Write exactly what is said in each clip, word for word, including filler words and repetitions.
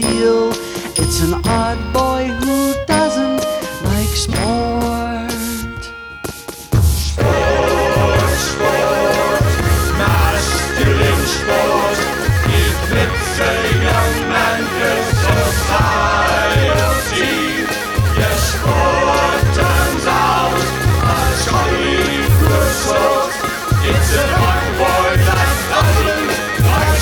feel. It's an odd boy who doesn't like sport. Sport, sport, masculine sport. Equips a young man for society. Yes, sport turns out a jolly good sort. It's a young boy that doesn't like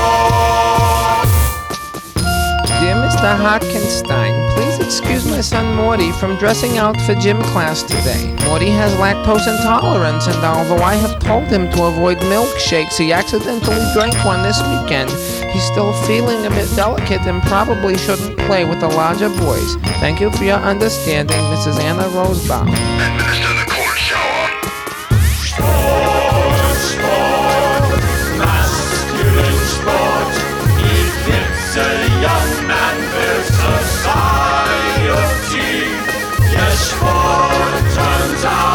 sport. Dear Mister Harkenstein, please excuse my son Morty from dressing out for gym class today. Morty has lactose intolerance, and although I have told him to avoid milkshakes, he accidentally drank one this weekend. He's still feeling a bit delicate and probably shouldn't play with the larger boys. Thank you for your understanding, Missus Anna Rosebaum. Administer the cold shower. Sport, sport, masculine sport. Equips a young man for society. Yes, sport turns out